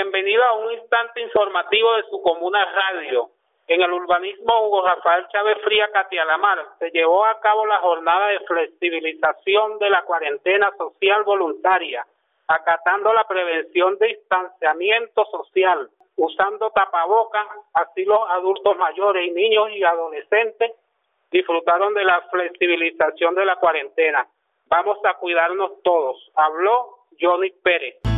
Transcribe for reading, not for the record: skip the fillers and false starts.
Bienvenido a un instante informativo de su Comuna Radio. En el urbanismo Hugo Rafael Chávez Fría, Catialamar, se llevó a cabo la jornada de flexibilización de la cuarentena social voluntaria, acatando la prevención de distanciamiento social, usando tapabocas. Así los adultos mayores y niños y adolescentes disfrutaron de la flexibilización de la cuarentena. Vamos a cuidarnos todos. Habló Johnny Pérez.